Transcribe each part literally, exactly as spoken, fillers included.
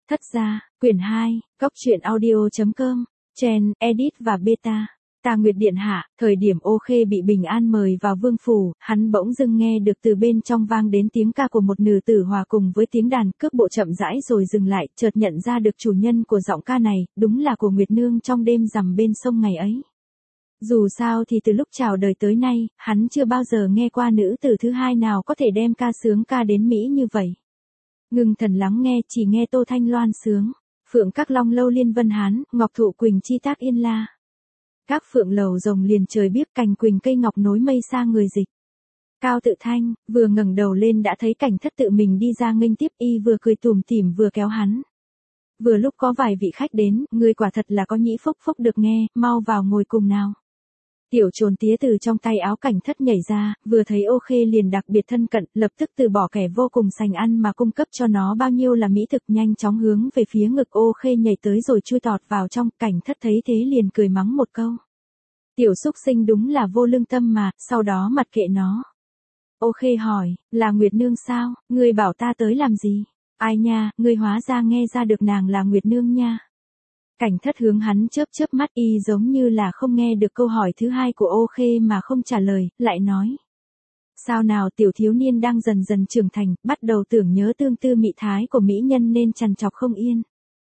Thất gia, quyển hai, góc truyện audio.com, Chen, Edit và Beta. Tà Nguyệt điện hạ, thời điểm Ô Khê bị Bình An mời vào vương phủ, hắn bỗng dưng nghe được từ bên trong vang đến tiếng ca của một nữ tử hòa cùng với tiếng đàn, cước bộ chậm rãi rồi dừng lại, chợt nhận ra được chủ nhân của giọng ca này, đúng là của Nguyệt Nương trong đêm rằm bên sông ngày ấy. Dù sao thì từ lúc chào đời tới nay, hắn chưa bao giờ nghe qua nữ tử thứ hai nào có thể đem ca sướng ca đến mỹ như vậy. Ngưng thần lắng nghe, chỉ nghe Tô Thanh Loan sướng, phượng các long lâu liên vân hán, ngọc thụ quỳnh chi tác yên la. Các phượng lầu rồng liền trời biếc, cành quỳnh cây ngọc nối mây xa người dịch. Cao Tự Thanh, vừa ngẩng đầu lên đã thấy Cảnh Thất tự mình đi ra nghênh tiếp, y vừa cười tủm tỉm vừa kéo hắn. Vừa lúc có vài vị khách đến, người quả thật là có nhĩ phúc phúc được nghe, mau vào ngồi cùng nào. Tiểu Trồn tía từ trong tay áo Cảnh Thất nhảy ra, vừa thấy Ô Khê liền đặc biệt thân cận, lập tức từ bỏ kẻ vô cùng sành ăn mà cung cấp cho nó bao nhiêu là mỹ thực, nhanh chóng hướng về phía ngực Ô Khê nhảy tới rồi chui tọt vào trong. Cảnh Thất thấy thế liền cười mắng một câu. Tiểu xúc sinh đúng là vô lương tâm mà, sau đó mặc kệ nó. Ô Khê hỏi, là Nguyệt Nương sao, ngươi bảo ta tới làm gì? Ai nha, ngươi hóa ra nghe ra được nàng là Nguyệt Nương nha. Cảnh Thất hướng hắn chớp chớp mắt, y giống như là không nghe được câu hỏi thứ hai của Ô Khê mà không trả lời, lại nói. Sao nào, tiểu thiếu niên đang dần dần trưởng thành, bắt đầu tưởng nhớ tương tư mị thái của mỹ nhân nên trằn trọc không yên.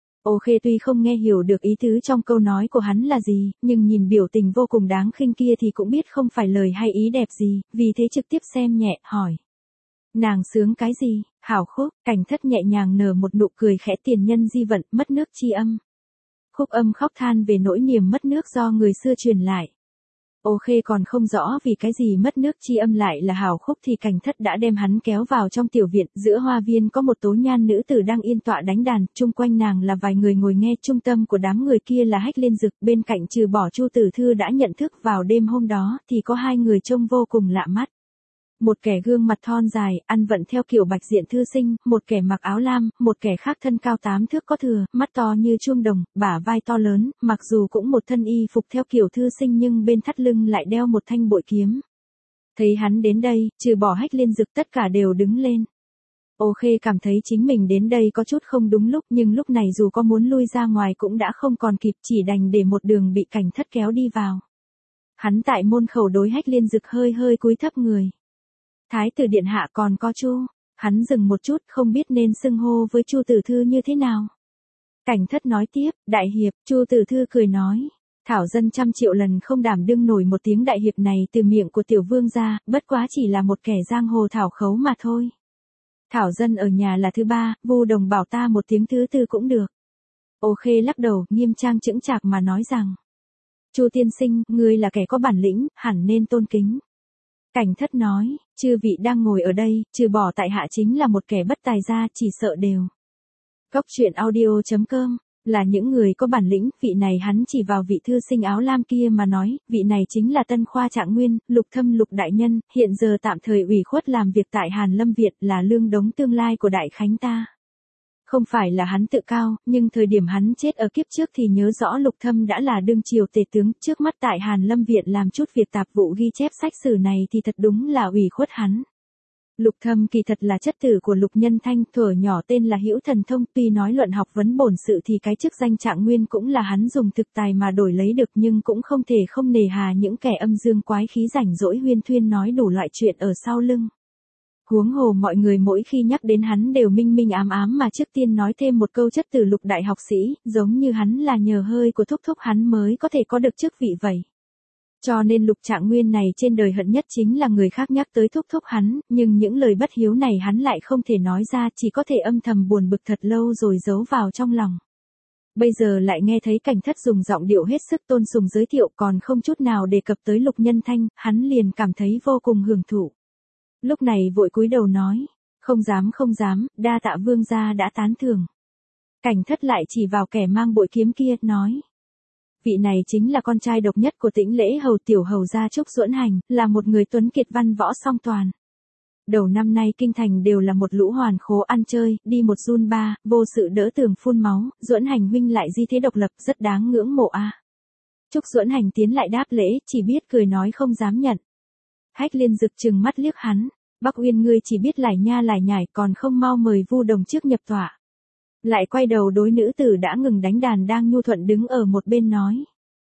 Ô Khê tuy không nghe hiểu được ý tứ trong câu nói của hắn là gì, nhưng nhìn biểu tình vô cùng đáng khinh kia thì cũng biết không phải lời hay ý đẹp gì, vì thế trực tiếp xem nhẹ, hỏi. Nàng sướng cái gì? Hảo khúc. Cảnh Thất nhẹ nhàng nở một nụ cười khẽ, tiền nhân di vận, mất nước chi âm. Khúc âm khóc than về nỗi niềm mất nước do người xưa truyền lại. Ô Khê còn không rõ vì cái gì mất nước chi âm lại là hảo khúc thì Cảnh Thất đã đem hắn kéo vào trong tiểu viện, giữa hoa viên có một tố nhan nữ tử đang yên tọa đánh đàn, chung quanh nàng là vài người ngồi nghe, trung tâm của đám người kia là Hách Liên Dực, bên cạnh trừ bỏ Chu Tử Thư đã nhận thức vào đêm hôm đó thì có hai người trông vô cùng lạ mắt. Một kẻ gương mặt thon dài, ăn vận theo kiểu bạch diện thư sinh, một kẻ mặc áo lam, một kẻ khác thân cao tám thước có thừa, mắt to như chuông đồng, bả vai to lớn, mặc dù cũng một thân y phục theo kiểu thư sinh nhưng bên thắt lưng lại đeo một thanh bội kiếm. Thấy hắn đến đây, trừ bỏ Hách Liên Dực tất cả đều đứng lên. Ô Khê cảm thấy chính mình đến đây có chút không đúng lúc, nhưng lúc này dù có muốn lui ra ngoài cũng đã không còn kịp, chỉ đành để một đường bị Cảnh Thất kéo đi vào. Hắn tại môn khẩu đối Hách Liên Dực hơi hơi cúi thấp người. Thái tử điện hạ còn có Chu. Hắn dừng một chút, không biết nên xưng hô với Chu Tử Thư như thế nào. Cảnh Thất nói tiếp, đại hiệp. Chu Tử Thư cười nói, thảo dân trăm triệu lần không đảm đương nổi một tiếng đại hiệp này từ miệng của tiểu vương gia, bất quá chỉ là một kẻ giang hồ thảo khấu mà thôi. Thảo dân ở nhà là thứ ba, Vu Đồng bảo ta một tiếng thứ tư cũng được. Ô Khê lắc đầu, nghiêm trang chững chạc mà nói rằng, Chu tiên sinh, ngươi là kẻ có bản lĩnh, hẳn nên tôn kính. Cảnh Thất nói, chư vị đang ngồi ở đây, trừ bỏ tại hạ chính là một kẻ bất tài ra, chỉ sợ đều. Góc truyện audio.com, là những người có bản lĩnh, vị này hắn chỉ vào vị thư sinh áo lam kia mà nói, vị này chính là Tân Khoa Trạng Nguyên, Lục Thâm Lục đại nhân, hiện giờ tạm thời ủy khuất làm việc tại Hàn Lâm Viện, là lương đống tương lai của đại khánh ta. Không phải là hắn tự cao, nhưng thời điểm hắn chết ở kiếp trước thì nhớ rõ Lục Thâm đã là đương triều tể tướng, trước mắt tại Hàn Lâm Viện làm chút việc tạp vụ ghi chép sách sử này thì thật đúng là ủy khuất hắn. Lục Thâm kỳ thật là chất tử của Lục Nhân Thanh, thuở nhỏ tên là Hữu Thần Thông, tuy nói luận học vấn bổn sự thì cái chức danh Trạng Nguyên cũng là hắn dùng thực tài mà đổi lấy được, nhưng cũng không thể không nề hà những kẻ âm dương quái khí rảnh rỗi huyên thuyên nói đủ loại chuyện ở sau lưng. Huống hồ mọi người mỗi khi nhắc đến hắn đều minh minh ám ám mà trước tiên nói thêm một câu chất từ Lục đại học sĩ, giống như hắn là nhờ hơi của thúc thúc hắn mới có thể có được chức vị vậy. Cho nên Lục Trạng Nguyên này trên đời hận nhất chính là người khác nhắc tới thúc thúc hắn, nhưng những lời bất hiếu này hắn lại không thể nói ra, chỉ có thể âm thầm buồn bực thật lâu rồi giấu vào trong lòng. Bây giờ lại nghe thấy Cảnh Thất dùng giọng điệu hết sức tôn sùng giới thiệu còn không chút nào đề cập tới Lục Nhân Thanh, hắn liền cảm thấy vô cùng hưởng thụ. Lúc này vội cúi đầu nói, không dám không dám, đa tạ vương gia đã tán thưởng. Cảnh Thất lại chỉ vào kẻ mang bội kiếm kia, nói. Vị này chính là con trai độc nhất của Tĩnh Lễ hầu tiểu hầu gia Trúc Duẫn Hành, là một người tuấn kiệt văn võ song toàn. Đầu năm nay kinh thành đều là một lũ hoàn khố ăn chơi, đi một run ba, vô sự đỡ tường phun máu, Duẫn Hành huynh lại di thế độc lập, rất đáng ngưỡng mộ a. À. Trúc Duẫn Hành tiến lại đáp lễ, chỉ biết cười nói không dám nhận. Hách Liên Dực trừng mắt liếc hắn, Bắc Uyên ngươi chỉ biết lải nha lải nhải còn không mau mời Vu Đồng trước nhập tọa. Lại quay đầu đối nữ tử đã ngừng đánh đàn đang nhu thuận đứng ở một bên nói.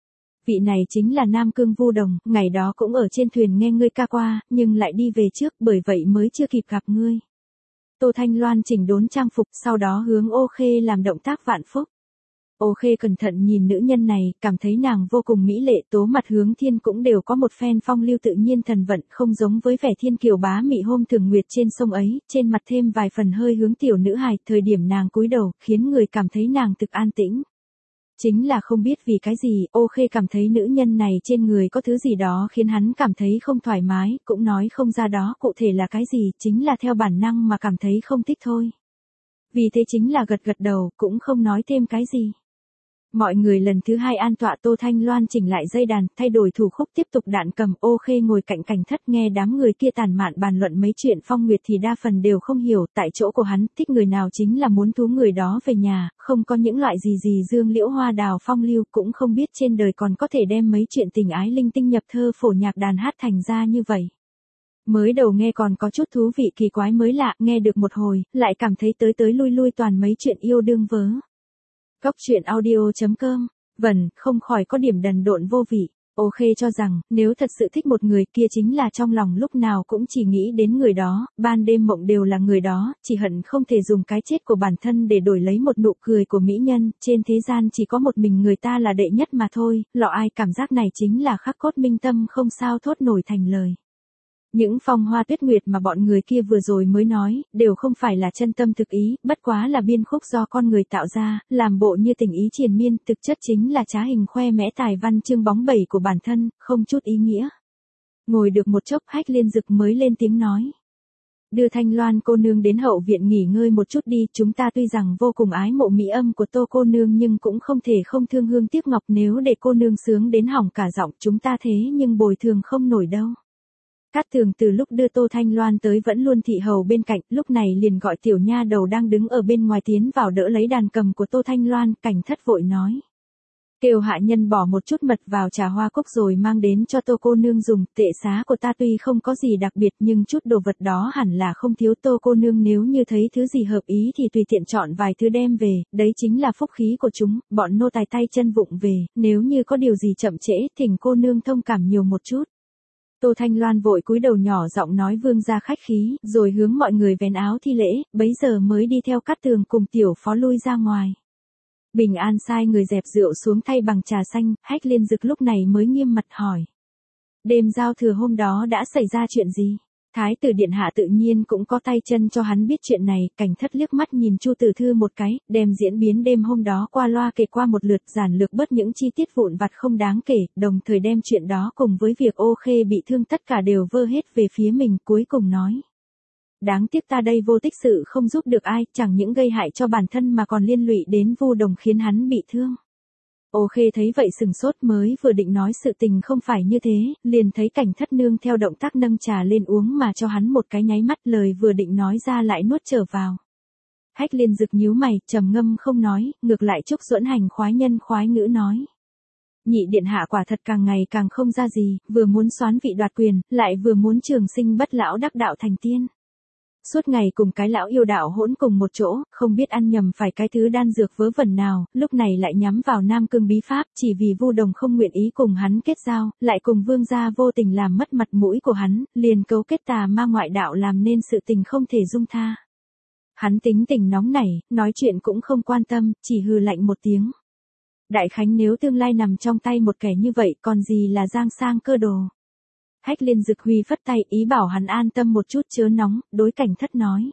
Vị này chính là Nam Cương Vu Đồng, ngày đó cũng ở trên thuyền nghe ngươi ca qua, nhưng lại đi về trước bởi vậy mới chưa kịp gặp ngươi. Tô Thanh Loan chỉnh đốn trang phục sau đó hướng Ô Khê làm động tác vạn phúc. Ô Khê cẩn thận nhìn nữ nhân này, cảm thấy nàng vô cùng mỹ lệ, tố mặt hướng thiên cũng đều có một phen phong lưu tự nhiên thần vận, không giống với vẻ thiên kiều bá mị hôm thường nguyệt trên sông ấy, trên mặt thêm vài phần hơi hướng tiểu nữ hài, thời điểm nàng cúi đầu, khiến người cảm thấy nàng thực an tĩnh. Chính là không biết vì cái gì, Ô Khê cảm thấy nữ nhân này trên người có thứ gì đó khiến hắn cảm thấy không thoải mái, cũng nói không ra đó cụ thể là cái gì, chính là theo bản năng mà cảm thấy không thích thôi. Vì thế chính là gật gật đầu, cũng không nói thêm cái gì. Mọi người lần thứ hai an tọa, Tô Thanh Loan chỉnh lại dây đàn, thay đổi thủ khúc tiếp tục đạn cầm. Ô Khê ngồi cạnh Cảnh Thất nghe đám người kia tản mạn bàn luận mấy chuyện phong nguyệt thì đa phần đều không hiểu, tại chỗ của hắn, thích người nào chính là muốn thú người đó về nhà, không có những loại gì gì dương liễu hoa đào phong lưu, cũng không biết trên đời còn có thể đem mấy chuyện tình ái linh tinh nhập thơ phổ nhạc đàn hát thành ra như vậy. Mới đầu nghe còn có chút thú vị kỳ quái mới lạ, nghe được một hồi, lại cảm thấy tới tới lui lui toàn mấy chuyện yêu đương vớ. Góc truyện audio chấm com, vẩn, không khỏi có điểm đần độn vô vị. Ô Khê cho rằng, nếu thật sự thích một người kia chính là trong lòng lúc nào cũng chỉ nghĩ đến người đó, ban đêm mộng đều là người đó, chỉ hận không thể dùng cái chết của bản thân để đổi lấy một nụ cười của mỹ nhân, trên thế gian chỉ có một mình người ta là đệ nhất mà thôi, lọ ai cảm giác này chính là khắc cốt minh tâm không sao thốt nổi thành lời. Những phong hoa tuyết nguyệt mà bọn người kia vừa rồi mới nói, đều không phải là chân tâm thực ý, bất quá là biên khúc do con người tạo ra, làm bộ như tình ý triền miên, thực chất chính là trá hình khoe mẽ tài văn chương bóng bẩy của bản thân, không chút ý nghĩa. Ngồi được một chốc, Hách Liên Dực mới lên tiếng nói. Đưa Thanh Loan cô nương đến hậu viện nghỉ ngơi một chút đi, chúng ta tuy rằng vô cùng ái mộ mỹ âm của Tô cô nương nhưng cũng không thể không thương hương tiếc ngọc, nếu để cô nương sướng đến hỏng cả giọng chúng ta thế nhưng bồi thường không nổi đâu. Cát Tường từ lúc đưa Tô Thanh Loan tới vẫn luôn thị hầu bên cạnh, lúc này liền gọi tiểu nha đầu đang đứng ở bên ngoài tiến vào đỡ lấy đàn cầm của Tô Thanh Loan. Cảnh Thất vội nói. Kêu hạ nhân bỏ một chút mật vào trà hoa cốc rồi mang đến cho Tô cô nương dùng, tệ xá của ta tuy không có gì đặc biệt nhưng chút đồ vật đó hẳn là không thiếu. Tô cô nương nếu như thấy thứ gì hợp ý thì tùy tiện chọn vài thứ đem về, đấy chính là phúc khí của chúng, bọn nô tài tay chân vụng về, nếu như có điều gì chậm trễ, thỉnh cô nương thông cảm nhiều một chút. Tô Thanh Loan vội cúi đầu nhỏ giọng nói vương gia khách khí, rồi hướng mọi người vén áo thi lễ, bấy giờ mới đi theo Cát Tường cùng tiểu phó lui ra ngoài. Bình An sai người dẹp rượu xuống thay bằng trà xanh, Hách Liên Dực lúc này mới nghiêm mặt hỏi. Đêm giao thừa hôm đó đã xảy ra chuyện gì? Thái tử điện hạ tự nhiên cũng có tay chân cho hắn biết chuyện này. Cảnh Thất liếc mắt nhìn Chu Tử Thư một cái, đem diễn biến đêm hôm đó qua loa kể qua một lượt, giản lược bớt những chi tiết vụn vặt không đáng kể, đồng thời đem chuyện đó cùng với việc Ô Khê bị thương tất cả đều vơ hết về phía mình, cuối cùng nói. Đáng tiếc ta đây vô tích sự không giúp được ai, chẳng những gây hại cho bản thân mà còn liên lụy đến Vu Đồng khiến hắn bị thương. Ô Khê thấy vậy sừng sốt, mới vừa định nói sự tình không phải như thế, liền thấy Cảnh Thất nương theo động tác nâng trà lên uống mà cho hắn một cái nháy mắt, lời vừa định nói ra lại nuốt trở vào. Hách Liên Dực nhíu mày, trầm ngâm không nói, ngược lại Trúc Duẫn Hành khoái nhân khoái ngữ nói. Nhị điện hạ quả thật càng ngày càng không ra gì, vừa muốn soán vị đoạt quyền, lại vừa muốn trường sinh bất lão đắc đạo thành tiên. Suốt ngày cùng cái lão yêu đạo hỗn cùng một chỗ, không biết ăn nhầm phải cái thứ đan dược vớ vẩn nào, lúc này lại nhắm vào Nam Cương bí pháp, chỉ vì Vu Đồng không nguyện ý cùng hắn kết giao, lại cùng vương gia vô tình làm mất mặt mũi của hắn, liền cấu kết tà ma ngoại đạo làm nên sự tình không thể dung tha. Hắn tính tình nóng nảy, nói chuyện cũng không quan tâm, chỉ hừ lạnh một tiếng. Đại Khánh nếu tương lai nằm trong tay một kẻ như vậy còn gì là giang sang cơ đồ. Hách Liên Dực huy phất tay ý bảo hắn an tâm một chút chớ nóng, đối Cảnh Thất nói.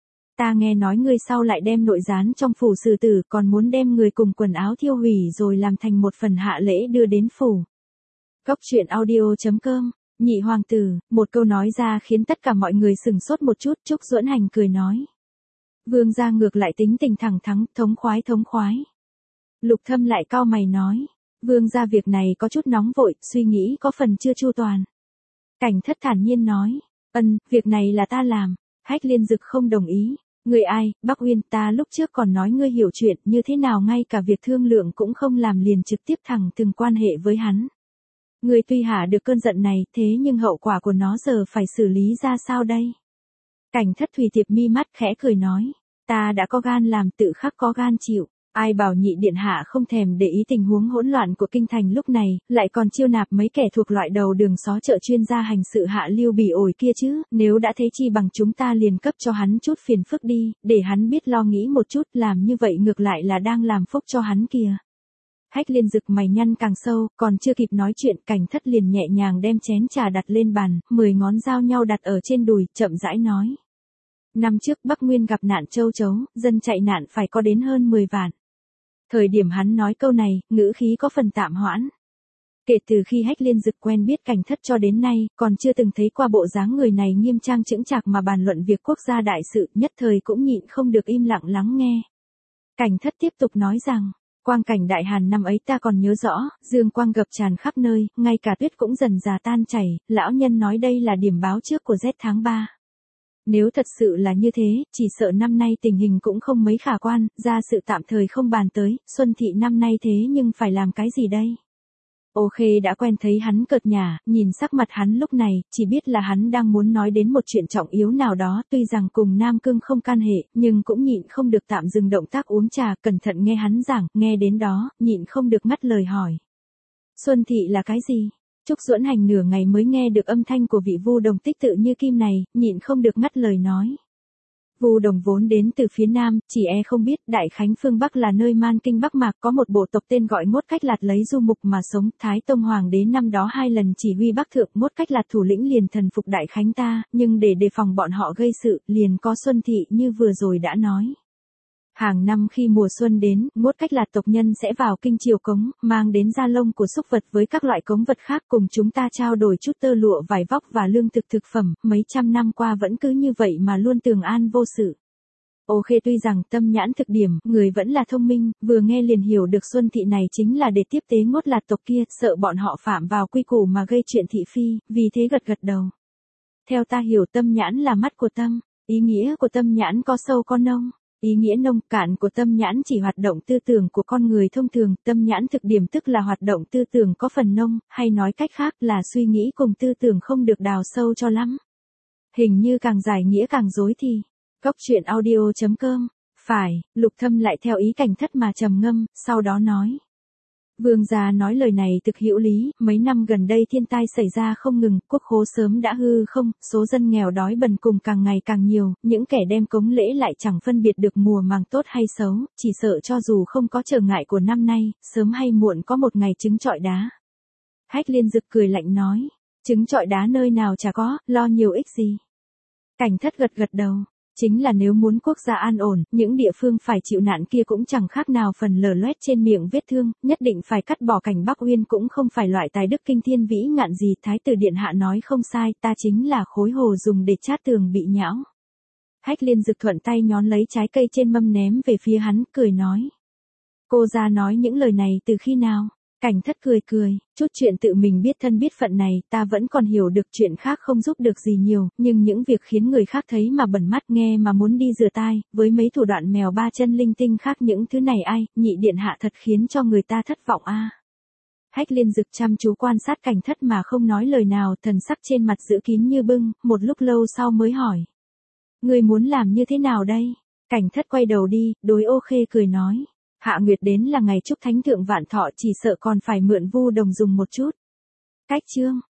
Ta nghe nói ngươi sau lại đem nội gián trong phủ xử tử còn muốn đem người cùng quần áo thiêu hủy rồi làm thành một phần hạ lễ đưa đến phủ. Góc truyện audio chấm com, nhị hoàng tử, một câu nói ra khiến tất cả mọi người sừng sốt một chút. Trúc Duẫn Hành cười nói. Vương gia ngược lại tính tình thẳng thắn, thống khoái thống khoái. Lục Thâm lại cau mày nói. Vương gia việc này có chút nóng vội, suy nghĩ có phần chưa chu toàn. Cảnh Thất thản nhiên nói, ân, việc này là ta làm. Hách Liên Dực không đồng ý. Người ai, Bắc Uyên, ta lúc trước còn nói ngươi hiểu chuyện, như thế nào ngay cả việc thương lượng cũng không làm liền trực tiếp thẳng từng quan hệ với hắn. Ngươi tuy hạ được cơn giận này, thế nhưng hậu quả của nó giờ phải xử lý ra sao đây? Cảnh Thất thùy tiệp mi mắt khẽ cười nói, Ta đã có gan làm tự khắc có gan chịu. Ai bảo nhị điện hạ không thèm để ý tình huống hỗn loạn của kinh thành lúc này, lại còn chiêu nạp mấy kẻ thuộc loại đầu đường xó chợ chuyên gia hành sự hạ lưu bỉ ổi kia chứ, nếu đã thế chi bằng chúng ta liền cấp cho hắn chút phiền phức đi, để hắn biết lo nghĩ một chút, làm như vậy ngược lại là đang làm phúc cho hắn kìa. Hách Liên rực mày nhăn càng sâu, còn chưa kịp nói chuyện, Cảnh Thất liền nhẹ nhàng đem chén trà đặt lên bàn, mười ngón giao nhau đặt ở trên đùi, chậm rãi nói. Năm trước Bắc Nguyên gặp nạn châu chấu, dân chạy nạn phải có đến hơn mười vạn. Thời điểm hắn nói câu này, ngữ khí có phần tạm hoãn. Kể từ khi Hách Liên Dực quen biết Cảnh Thất cho đến nay, còn chưa từng thấy qua bộ dáng người này nghiêm trang chững chạc mà bàn luận việc quốc gia đại sự, nhất thời cũng nhịn không được im lặng lắng nghe. Cảnh Thất tiếp tục nói rằng, quang cảnh đại hàn năm ấy ta còn nhớ rõ, dương quang ngập tràn khắp nơi, ngay cả tuyết cũng dần già tan chảy, lão nhân nói đây là điểm báo trước của rét tháng ba. Nếu thật sự là như thế, chỉ sợ năm nay tình hình cũng không mấy khả quan, ra sự tạm thời không bàn tới, Xuân Thị năm nay thế nhưng phải làm cái gì đây? Ô Khê đã quen thấy hắn cợt nhả, nhìn sắc mặt hắn lúc này, chỉ biết là hắn đang muốn nói đến một chuyện trọng yếu nào đó, tuy rằng cùng Nam Cương không can hệ, nhưng cũng nhịn không được tạm dừng động tác uống trà, cẩn thận nghe hắn giảng, nghe đến đó, nhịn không được ngắt lời hỏi. Xuân Thị là cái gì? Trúc Duẫn Hành nửa ngày mới nghe được âm thanh của vị Vu Đồng tích tự như kim này, nhịn không được ngắt lời nói. Vu Đồng vốn đến từ phía Nam, chỉ e không biết Đại Khánh phương Bắc là nơi man kinh Bắc Mạc có một bộ tộc tên gọi Mốt Cách Lạt lấy du mục mà sống, Thái Tông Hoàng đế năm đó hai lần chỉ huy Bắc Thượng, Mốt Cách Lạt thủ lĩnh liền thần phục Đại Khánh ta, nhưng để đề phòng bọn họ gây sự, liền có Xuân Thị như vừa rồi đã nói. Hàng năm khi mùa xuân đến, Mốt Cách Lạt tộc nhân sẽ vào kinh triều cống, mang đến da lông của súc vật với các loại cống vật khác cùng chúng ta trao đổi chút tơ lụa vải vóc và lương thực thực phẩm, mấy trăm năm qua vẫn cứ như vậy mà luôn tường an vô sự. Ô Khê tuy rằng tâm nhãn thực điểm, người vẫn là thông minh, vừa nghe liền hiểu được Xuân Thị này chính là để tiếp tế Mốt Lạt tộc kia, sợ bọn họ phạm vào quy củ mà gây chuyện thị phi, vì thế gật gật đầu. Theo ta hiểu tâm nhãn là mắt của tâm, ý nghĩa của tâm nhãn có sâu có nông. Ý nghĩa nông cạn của tâm nhãn chỉ hoạt động tư tưởng của con người thông thường, tâm nhãn thực điểm tức là hoạt động tư tưởng có phần nông, hay nói cách khác là suy nghĩ cùng tư tưởng không được đào sâu cho lắm. Hình như càng giải nghĩa càng rối thì. Góc truyện audio chấm com. Phải, Lục Thâm lại theo ý Cảnh Thất mà trầm ngâm, sau đó nói. Vương gia nói lời này thực hữu lý, mấy năm gần đây thiên tai xảy ra không ngừng, quốc khố sớm đã hư không, số dân nghèo đói bần cùng càng ngày càng nhiều, những kẻ đem cống lễ lại chẳng phân biệt được mùa màng tốt hay xấu, chỉ sợ cho dù không có trở ngại của năm nay, sớm hay muộn có một ngày trứng trọi đá. Hách Liên Dực cười lạnh nói, trứng trọi đá nơi nào chả có, lo nhiều ích gì. Cảnh Thất gật gật đầu. Chính là nếu muốn quốc gia an ổn, những địa phương phải chịu nạn kia cũng chẳng khác nào phần lở loét trên miệng vết thương, nhất định phải cắt bỏ cảnh Bắc Uyên cũng không phải loại tài đức kinh thiên vĩ ngạn gì, Thái tử điện hạ nói không sai, ta chính là khối hồ dùng để chát tường bị nhão. Hách Liên Dực thuận tay nhón lấy trái cây trên mâm ném về phía hắn, cười nói. Cô ra nói những lời này từ khi nào? Cảnh Thất cười cười, chút chuyện tự mình biết thân biết phận này, ta vẫn còn hiểu được, chuyện khác không giúp được gì nhiều, nhưng những việc khiến người khác thấy mà bẩn mắt nghe mà muốn đi rửa tai, với mấy thủ đoạn mèo ba chân linh tinh khác những thứ này ai, nhị điện hạ thật khiến cho người ta thất vọng a. À. Hách Liên Dực chăm chú quan sát Cảnh Thất mà không nói lời nào, thần sắc trên mặt giữ kín như bưng, một lúc lâu sau mới hỏi. Người muốn làm như thế nào đây? Cảnh Thất quay đầu đi, đối Ô Khê cười nói. Hạ Nguyệt đến là ngày chúc thánh thượng vạn thọ, chỉ sợ còn phải mượn Vu Đồng dùng một chút. Cách chương